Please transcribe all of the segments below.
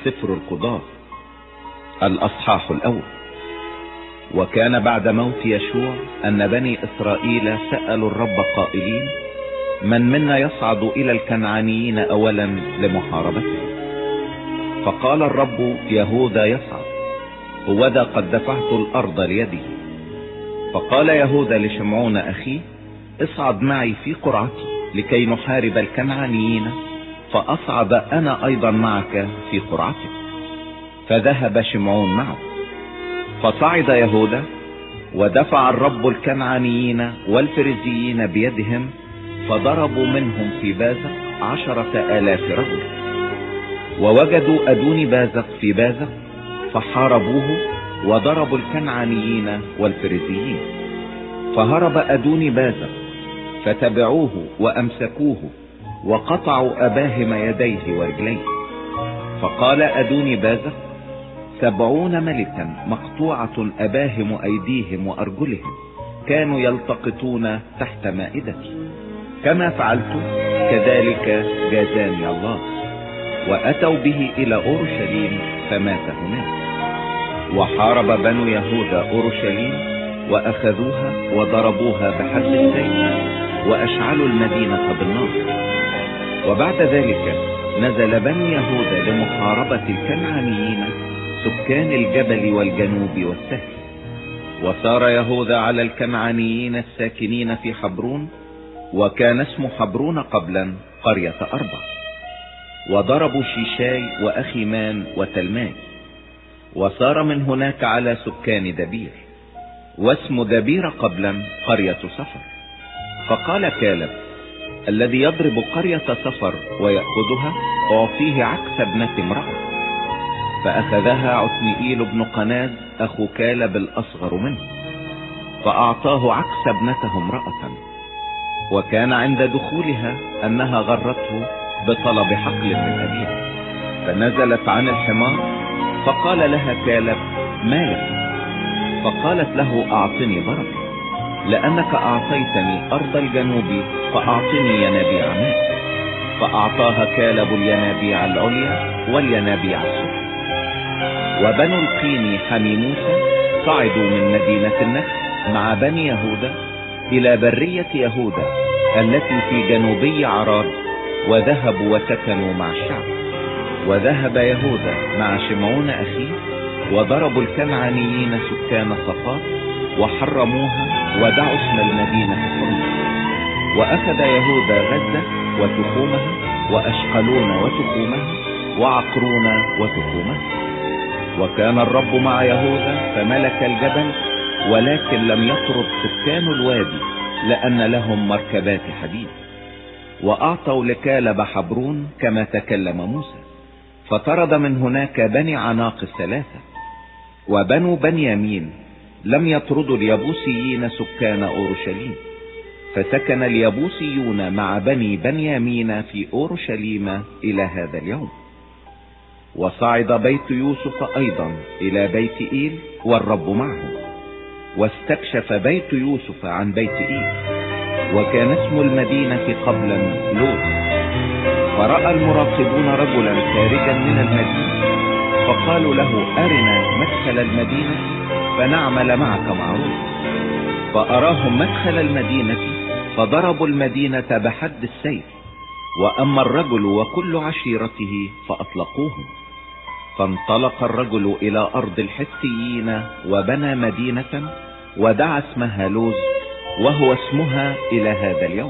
سفر القضاة الأصحاح الأول. وكان بعد موت يشوع أن بني إسرائيل سألوا الرب قائلين: من منا يصعد إلى الكنعانيين أولا لمحاربتهم؟ فقال الرب: يهوذا يصعد، هوذا قد دفعت الأرض ليده. فقال يهوذا لشمعون أخيه: اصعد معي في قرعتي لكي نحارب الكنعانيين، فأصعد أنا أيضا معك في قرعتك. فذهب شمعون معه، فصعد يهوذا، ودفع الرب الكنعانيين والفريزيين بيدهم، فضربوا منهم في بازق 10,000 رجل. ووجدوا أدوني بازق في بازق، فحاربوه وضربوا الكنعانيين والفريزيين. فهرب أدوني بازق، فتبعوه وأمسكوه وقطعوا أباهم يديه ورجليه. فقال أدوني بازق: 70 ملكا مقطوعة أباهم أيديهم وأرجلهم كانوا يلتقطون تحت مائدتي، كما فعلت كذلك جازاني الله. وأتوا به إلى أورشليم فمات هناك. وحارب بنو يهوذا أورشليم وأخذوها وضربوها بحد السيف وأشعلوا المدينة بالنار. وبعد ذلك نزل بنو يهوذا لمحاربة الكنعانيين سكان الجبل والجنوب والسهل. وسار يهوذا على الكنعانيين الساكنين في حبرون، وكان اسم حبرون قبلا قرية أربع. وضربوا شيشاي وأخيمان وتلماي. وسار من هناك على سكان دبير، واسم دبير قبلا قرية صفر. فقال كالب: الذي يضرب قرية صفر ويأخذها أعطيه عكس ابنة امرأة. فأخذها عتنئيل بن قناز أخو كالب الأصغر منه، فأعطاه عكس ابنته امرأة. وكان عند دخولها أنها غرته بطلب حقل من أبيها، فنزلت عن الحمار، فقال لها كالب: ما لك؟ فقالت له: أعطني بركة، لأنك أعطيتني أرض الجنوب، فأعطني ينابيع ماء. فأعطاها كالب الينابيع العليا والينابيع السفلى. وبنو القيني حمي موسى صعدوا من مدينة النخل مع بني يهوذا إلى برية يهوذا التي في جنوبي عراد، وذهبوا وسكنوا مع الشعب. وذهب يهوذا مع شمعون أخيه، وضربوا الكنعانيين سكان صفات وحرموها ودعوا اسم المدينة حرم. وأخذ يهوذا غزة وتخومها، وأشقلون وتخومها، وعقرون وتخومها. وكان الرب مع يهوذا فملك الجبل، ولكن لم يطرد سكان الوادي لأن لهم مركبات حديد. وأعطوا لكالب حبرون كما تكلم موسى، فطرد من هناك بني عناق 3. وبنو بنيامين لم يطردوا اليبوسيين سكان أورشليم، فسكن اليبوسيون مع بني بنيامين في أورشليم إلى هذا اليوم. وصعد بيت يوسف أيضا إلى بيت إيل، والرب معه. واستكشف بيت يوسف عن بيت إيل، وكان اسم المدينة قبلا لوط. فرأى المراقبون رجلا خارجا من المدينة، فقالوا له: أرنا مدخل المدينة فنعمل معك معروف. فأراهم مدخل المدينة، فضربوا المدينة بحد السيف. وأما الرجل وكل عشيرته فأطلقوهم. فانطلق الرجل إلى أرض الحثيين، وبنى مدينة ودعا اسمها لوز، وهو اسمها إلى هذا اليوم.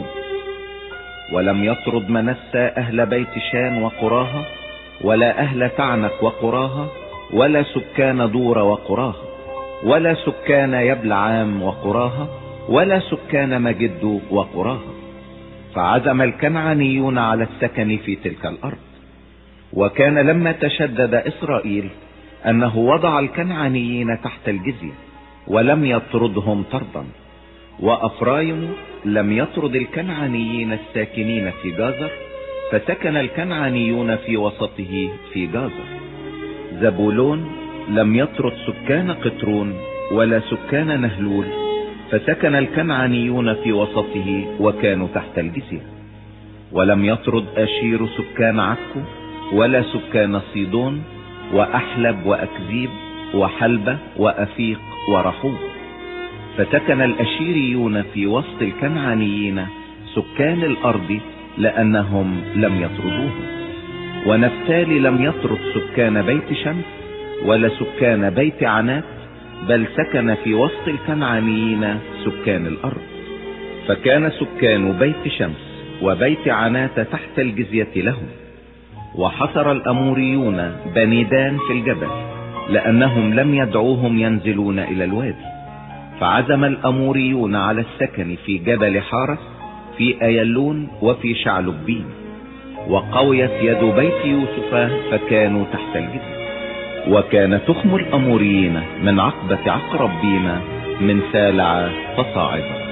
ولم يطرد منسى أهل بيت شان وقراها، ولا أهل تعنك وقراها، ولا سكان دور وقراها، ولا سكان يبلعام وقراها، ولا سكان مجد وقراها. فعزم الكنعانيون على السكن في تلك الأرض. وكان لما تشدد إسرائيل أنه وضع الكنعانيين تحت الجزية، ولم يطردهم طردا. وأفرايم لم يطرد الكنعانيين الساكنين في جازر، فسكن الكنعانيون في وسطه في جازر. زبولون لم يطرد سكان قطرون ولا سكان نهلول، فسكن الكنعانيون في وسطه وكانوا تحت الجزية. ولم يطرد أشير سكان عكو ولا سكان صيدون، وأحلب وأكذيب وحلبة وأفيق ورحوب. فسكن الأشيريون في وسط الكنعانيين سكان الأرض لأنهم لم يطردوهم. ونفتالي لم يطرد سكان بيت شمس ولا سكان بيت عنات، بل سكن في وسط الكنعانيين سكان الأرض. فكان سكان بيت شمس وبيت عنات تحت الجزية لهم. وحصر الأموريون بني دان في الجبل لأنهم لم يدعوهم ينزلون إلى الوادي. فعزم الأموريون على السكن في جبل حارس في أيلون وفي شعلبين. وقويت يد بيت يوسف فكانوا تحت الجزية. وكان تخم الأموريين من عقبة عقربين من سالع فصاعدا.